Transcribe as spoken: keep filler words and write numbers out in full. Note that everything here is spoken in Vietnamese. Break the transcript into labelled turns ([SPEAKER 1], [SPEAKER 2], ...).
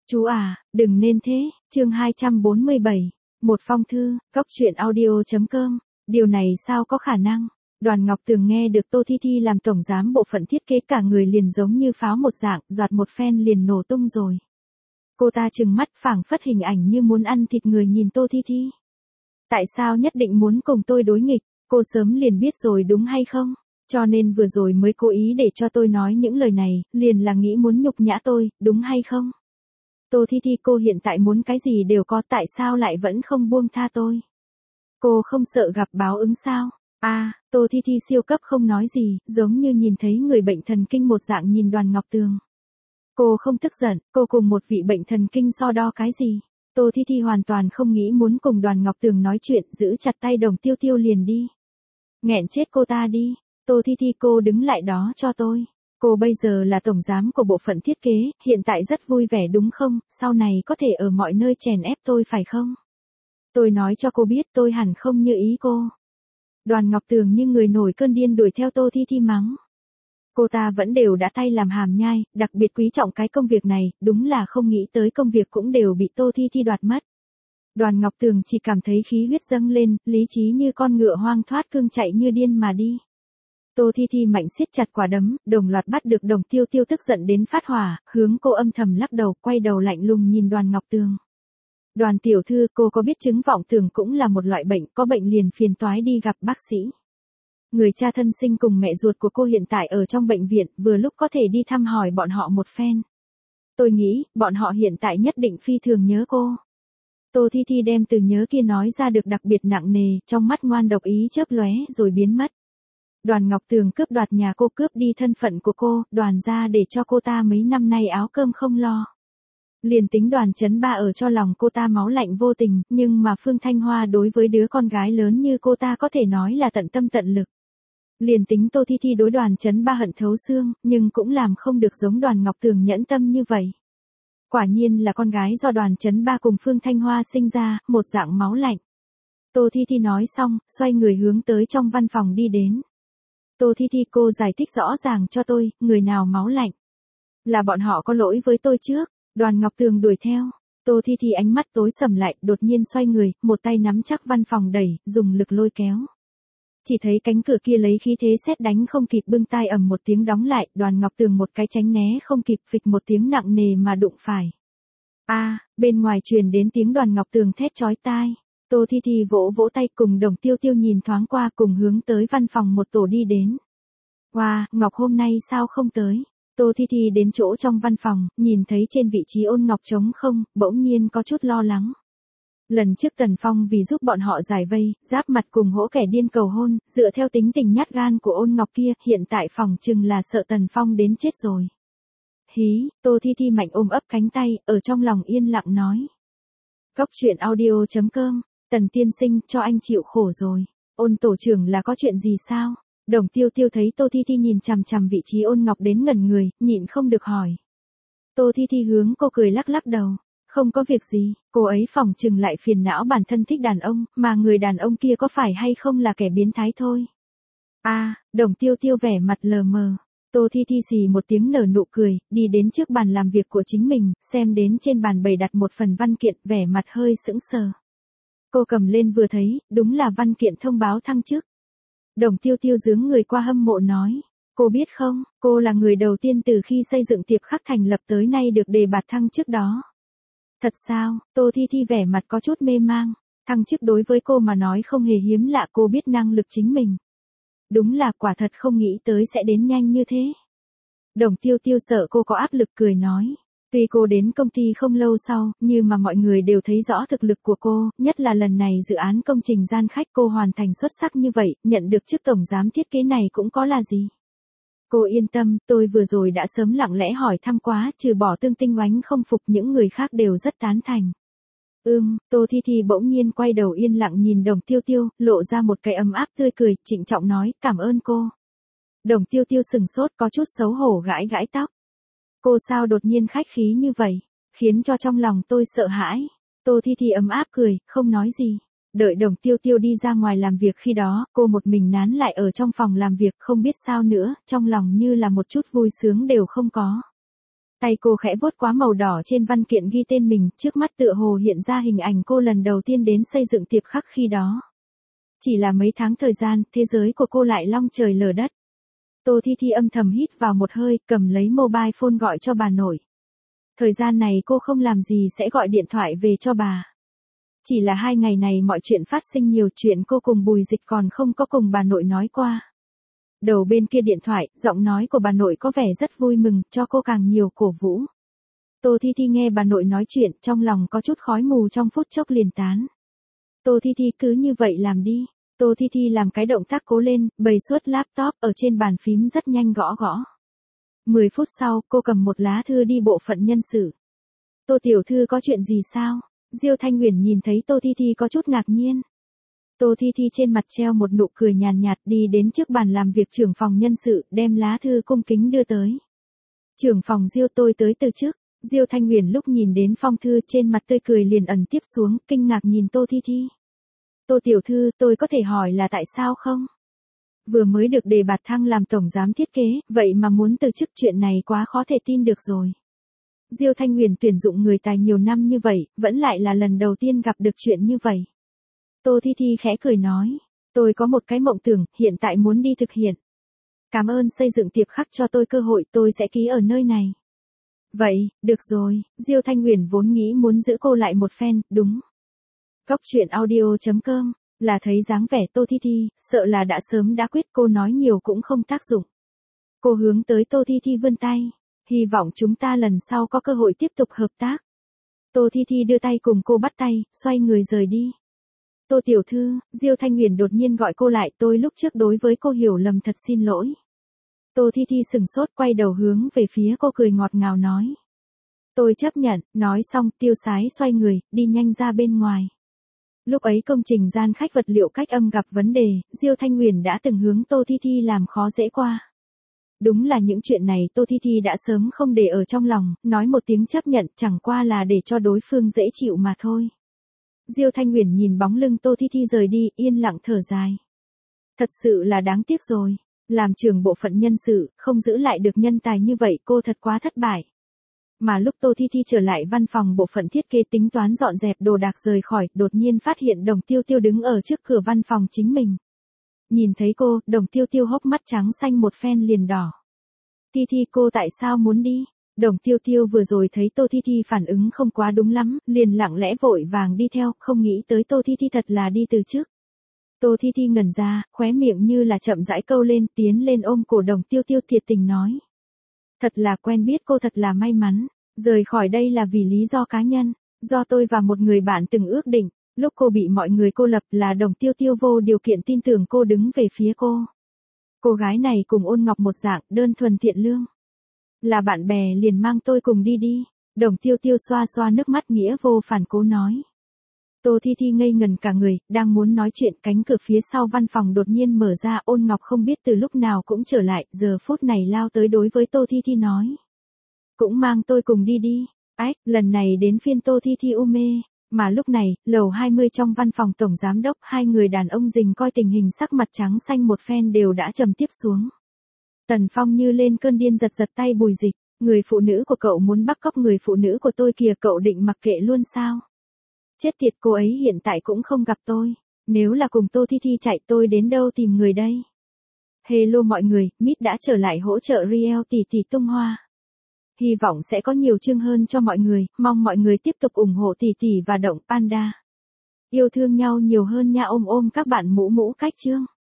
[SPEAKER 1] Chú à, đừng nên thế, chương hai trăm bốn mươi bảy. Một phong thư, góc truyện audio.com. Điều này sao có khả năng? Đoàn Ngọc Tường nghe được Tô Thi Thi làm tổng giám bộ phận thiết kế cả người liền giống như pháo một dạng, giọt một phen liền nổ tung rồi. Cô ta trừng mắt phảng phất hình ảnh như muốn ăn thịt người nhìn Tô Thi Thi. Tại sao nhất định muốn cùng tôi đối nghịch, cô sớm liền biết rồi đúng hay không? Cho nên vừa rồi mới cố ý để cho tôi nói những lời này, liền là nghĩ muốn nhục nhã tôi, đúng hay không? Tô Thi Thi, cô hiện tại muốn cái gì đều có, tại sao lại vẫn không buông tha tôi? Cô không sợ gặp báo ứng sao? A, à, Tô Thi Thi siêu cấp không nói gì, giống như nhìn thấy người bệnh thần kinh một dạng nhìn Đoàn Ngọc Tường. Cô không tức giận, cô cùng một vị bệnh thần kinh so đo cái gì? Tô Thi Thi hoàn toàn không nghĩ muốn cùng Đoàn Ngọc Tường nói chuyện, giữ chặt tay Đồng Tiêu Tiêu liền đi. Nghẹn chết cô ta đi. Tô Thi Thi, cô đứng lại đó cho tôi. Cô bây giờ là tổng giám của bộ phận thiết kế, hiện tại rất vui vẻ đúng không, sau này có thể ở mọi nơi chèn ép tôi phải không? Tôi nói cho cô biết tôi hẳn không như ý cô. Đoàn Ngọc Tường như người nổi cơn điên đuổi theo Tô Thi Thi mắng. Cô ta vẫn đều đã tay làm hàm nhai, đặc biệt quý trọng cái công việc này, đúng là không nghĩ tới công việc cũng đều bị Tô Thi Thi đoạt mất. Đoàn Ngọc Tường chỉ cảm thấy khí huyết dâng lên, lý trí như con ngựa hoang thoát cương chạy như điên mà đi. Tô Thi Thi mạnh siết chặt quả đấm, đồng loạt bắt được Đồng Tiêu Tiêu tức giận đến phát hỏa, hướng cô âm thầm lắc đầu, quay đầu lạnh lùng nhìn Đoàn Ngọc Tường. Đoàn tiểu thư, cô có biết chứng vọng tưởng cũng là một loại bệnh, có bệnh liền phiền toái đi gặp bác sĩ. Người cha thân sinh cùng mẹ ruột của cô hiện tại ở trong bệnh viện, vừa lúc có thể đi thăm hỏi bọn họ một phen. Tôi nghĩ, bọn họ hiện tại nhất định phi thường nhớ cô. Tô Thi Thi đem từ nhớ kia nói ra được đặc biệt nặng nề, trong mắt ngoan độc ý chớp lóe rồi biến mất. Đoàn Ngọc Tường cướp đoạt nhà cô, cướp đi thân phận của cô, Đoàn ra để cho cô ta mấy năm nay áo cơm không lo. Liền tính Đoàn Chấn Ba ở cho lòng cô ta máu lạnh vô tình, nhưng mà Phương Thanh Hoa đối với đứa con gái lớn như cô ta có thể nói là tận tâm tận lực. Liền tính Tô Thi Thi đối Đoàn Chấn Ba hận thấu xương, nhưng cũng làm không được giống Đoàn Ngọc Tường nhẫn tâm như vậy. Quả nhiên là con gái do Đoàn Chấn Ba cùng Phương Thanh Hoa sinh ra, một dạng máu lạnh. Tô Thi Thi nói xong, xoay người hướng tới trong văn phòng đi đến. Tô Thi Thi, cô giải thích rõ ràng cho tôi, người nào máu lạnh? Là bọn họ có lỗi với tôi trước. Đoàn Ngọc Tường đuổi theo. Tô Thi Thi ánh mắt tối sầm lại, đột nhiên xoay người, một tay nắm chắc văn phòng đẩy, dùng lực lôi kéo. Chỉ thấy cánh cửa kia lấy khí thế sét đánh không kịp bưng tai ầm một tiếng đóng lại, Đoàn Ngọc Tường một cái tránh né không kịp, phịch một tiếng nặng nề mà đụng phải. A, à, bên ngoài truyền đến tiếng Đoàn Ngọc Tường thét chói tai. Tô Thi Thi vỗ vỗ tay cùng Đồng Tiêu Tiêu nhìn thoáng qua cùng hướng tới văn phòng một tổ đi đến. Wow, Ngọc hôm nay sao không tới? Tô Thi Thi đến chỗ trong văn phòng, nhìn thấy trên vị trí Ôn Ngọc trống không, bỗng nhiên có chút lo lắng. Lần trước Tần Phong vì giúp bọn họ giải vây, giáp mặt cùng hỗ kẻ điên cầu hôn, dựa theo tính tình nhát gan của Ôn Ngọc kia, hiện tại phòng chừng là sợ Tần Phong đến chết rồi. Hí, Tô Thi Thi mạnh ôm ấp cánh tay, ở trong lòng yên lặng nói. Góc truyện audio.com, Tần tiên sinh, cho anh chịu khổ rồi. Ôn tổ trưởng là có chuyện gì sao? Đồng Tiêu Tiêu thấy Tô Thi Thi nhìn chằm chằm vị trí Ôn Ngọc đến ngẩn người, nhịn không được hỏi. Tô Thi Thi hướng cô cười lắc lắc đầu. Không có việc gì, cô ấy phỏng chừng lại phiền não bản thân thích đàn ông, mà người đàn ông kia có phải hay không là kẻ biến thái thôi. A, à, Đồng Tiêu Tiêu vẻ mặt lờ mờ. Tô Thi Thi xì một tiếng nở nụ cười, đi đến trước bàn làm việc của chính mình, xem đến trên bàn bày đặt một phần văn kiện, vẻ mặt hơi sững sờ. Cô cầm lên vừa thấy, đúng là văn kiện thông báo thăng chức. Đồng Tiêu Tiêu giướng người qua hâm mộ nói, cô biết không, cô là người đầu tiên từ khi xây dựng Tiệp Khắc thành lập tới nay được đề bạt thăng chức đó. Thật sao? Tô Thi Thi vẻ mặt có chút mê mang, thăng chức đối với cô mà nói không hề hiếm lạ, cô biết năng lực chính mình. Đúng là quả thật không nghĩ tới sẽ đến nhanh như thế. Đồng Tiêu Tiêu sợ cô có áp lực cười nói. Tuy cô đến công ty không lâu sau, nhưng mà mọi người đều thấy rõ thực lực của cô, nhất là lần này dự án công trình gian khách cô hoàn thành xuất sắc như vậy, nhận được chức tổng giám thiết kế này cũng có là gì. Cô yên tâm, tôi vừa rồi đã sớm lặng lẽ hỏi thăm quá, trừ bỏ Tương Tinh Oánh không phục những người khác đều rất tán thành. Ưm, Tô Thi Thi bỗng nhiên quay đầu yên lặng nhìn Đồng Tiêu Tiêu, lộ ra một cái ấm áp tươi cười, trịnh trọng nói, cảm ơn cô. Đồng Tiêu Tiêu sừng sốt có chút xấu hổ gãi gãi tóc. Cô sao đột nhiên khách khí như vậy, khiến cho trong lòng tôi sợ hãi. Tô Thi Thi ấm áp cười, không nói gì. Đợi Đồng Tiêu Tiêu đi ra ngoài làm việc khi đó, cô một mình nán lại ở trong phòng làm việc không biết sao nữa, trong lòng như là một chút vui sướng đều không có. Tay cô khẽ vuốt quá màu đỏ trên văn kiện ghi tên mình, trước mắt tựa hồ hiện ra hình ảnh cô lần đầu tiên đến xây dựng Tiệp Khắc khi đó. Chỉ là mấy tháng thời gian, thế giới của cô lại long trời lở đất. Tô Thi Thi âm thầm hít vào một hơi, cầm lấy mobile phone gọi cho bà nội. Thời gian này cô không làm gì sẽ gọi điện thoại về cho bà. Chỉ là hai ngày này mọi chuyện phát sinh nhiều chuyện cô cùng Bùi Dịch còn không có cùng bà nội nói qua. Đầu bên kia điện thoại, giọng nói của bà nội có vẻ rất vui mừng, cho cô càng nhiều cổ vũ. Tô Thi Thi nghe bà nội nói chuyện, trong lòng có chút khói mù trong phút chốc liền tán. Tô Thi Thi cứ như vậy làm đi. Tô Thi Thi làm cái động tác cố lên, bày suốt laptop ở trên bàn phím rất nhanh gõ gõ. Mười phút sau, cô cầm một lá thư đi bộ phận nhân sự. Tô tiểu thư có chuyện gì sao? Diêu Thanh Huyền nhìn thấy Tô Thi Thi có chút ngạc nhiên. Tô Thi Thi trên mặt treo một nụ cười nhàn nhạt, đi đến trước bàn làm việc trưởng phòng nhân sự, đem lá thư cung kính đưa tới. Trưởng phòng Diêu, tôi tới từ trước. Diêu Thanh Huyền lúc nhìn đến phong thư trên mặt tươi cười liền ẩn tiếp xuống, kinh ngạc nhìn Tô Thi Thi. Tô tiểu thư, tôi có thể hỏi là tại sao không? Vừa mới được đề bạt thăng làm tổng giám thiết kế, vậy mà muốn từ chức, chuyện này quá khó thể tin được rồi. Diêu Thanh Huyền tuyển dụng người tài nhiều năm như vậy, vẫn lại là lần đầu tiên gặp được chuyện như vậy. Tô Thi Thi khẽ cười nói, tôi có một cái mộng tưởng, hiện tại muốn đi thực hiện. Cảm ơn xây dựng Tiệp Khắc cho tôi cơ hội, tôi sẽ ký ở nơi này. Vậy, được rồi, Diêu Thanh Huyền vốn nghĩ muốn giữ cô lại một phen, đúng. Góc truyện audio chấm com, là thấy dáng vẻ Tô Thi Thi, sợ là đã sớm đã quyết, cô nói nhiều cũng không tác dụng. Cô hướng tới Tô Thi Thi vươn tay, hy vọng chúng ta lần sau có cơ hội tiếp tục hợp tác. Tô Thi Thi đưa tay cùng cô bắt tay, xoay người rời đi. Tô tiểu thư, Diêu Thanh Huyền đột nhiên gọi cô lại, tôi lúc trước đối với cô hiểu lầm, thật xin lỗi. Tô Thi Thi sừng sốt, quay đầu hướng về phía cô, cười ngọt ngào nói. Tôi chấp nhận, nói xong, tiêu sái xoay người, đi nhanh ra bên ngoài. Lúc ấy công trình gian khách vật liệu cách âm gặp vấn đề, Diêu Thanh Huyền đã từng hướng Tô Thi Thi làm khó dễ qua. Đúng là những chuyện này Tô Thi Thi đã sớm không để ở trong lòng, nói một tiếng chấp nhận chẳng qua là để cho đối phương dễ chịu mà thôi. Diêu Thanh Huyền nhìn bóng lưng Tô Thi Thi rời đi, yên lặng thở dài. Thật sự là đáng tiếc rồi, làm trưởng bộ phận nhân sự, không giữ lại được nhân tài như vậy, cô thật quá thất bại. Mà lúc Tô Thi Thi trở lại văn phòng bộ phận thiết kế tính toán dọn dẹp đồ đạc rời khỏi, đột nhiên phát hiện Đồng Tiêu Tiêu đứng ở trước cửa văn phòng chính mình. Nhìn thấy cô, Đồng Tiêu Tiêu hốc mắt trắng xanh một phen liền đỏ. Thi Thi, cô tại sao muốn đi? Đồng Tiêu Tiêu vừa rồi thấy Tô Thi Thi phản ứng không quá đúng lắm, liền lặng lẽ vội vàng đi theo, không nghĩ tới Tô Thi Thi thật là đi từ trước. Tô Thi Thi ngẩn ra, khóe miệng như là chậm rãi câu lên, tiến lên ôm cổ Đồng Tiêu Tiêu thiệt tình nói. Thật là quen biết cô, thật là may mắn, rời khỏi đây là vì lý do cá nhân, do tôi và một người bạn từng ước định, lúc cô bị mọi người cô lập là Đồng Tiêu Tiêu vô điều kiện tin tưởng cô, đứng về phía cô. Cô gái này cùng Ôn Ngọc một dạng, đơn thuần thiện lương. Là bạn bè liền mang tôi cùng đi đi. Đồng Tiêu Tiêu xoa xoa nước mắt nghĩa vô phản cố nói. Tô Thi Thi ngây ngần cả người, đang muốn nói chuyện, cánh cửa phía sau văn phòng đột nhiên mở ra, Ôn Ngọc không biết từ lúc nào cũng trở lại, giờ phút này lao tới đối với Tô Thi Thi nói. Cũng mang tôi cùng đi đi. Ách, lần này đến phiên Tô Thi Thi u mê. Mà lúc này, lầu hai mươi trong văn phòng tổng giám đốc, hai người đàn ông rình coi tình hình, sắc mặt trắng xanh một phen đều đã trầm tiếp xuống. Tần Phong như lên cơn điên giật giật tay Bùi Dịch, người phụ nữ của cậu muốn bắt cóc người phụ nữ của tôi kìa, cậu định mặc kệ luôn sao? Chết tiệt, cô ấy hiện tại cũng không gặp tôi, nếu là cùng Tô Thi Thi chạy tôi đến đâu tìm người đây? Hello mọi người, Mít đã trở lại hỗ trợ Riel tỷ tỷ tung hoa. Hy vọng sẽ có nhiều chương hơn cho mọi người, mong mọi người tiếp tục ủng hộ tỷ tỷ và Động Panda. Yêu thương nhau nhiều hơn nha, ôm ôm các bạn mũ mũ cách chương.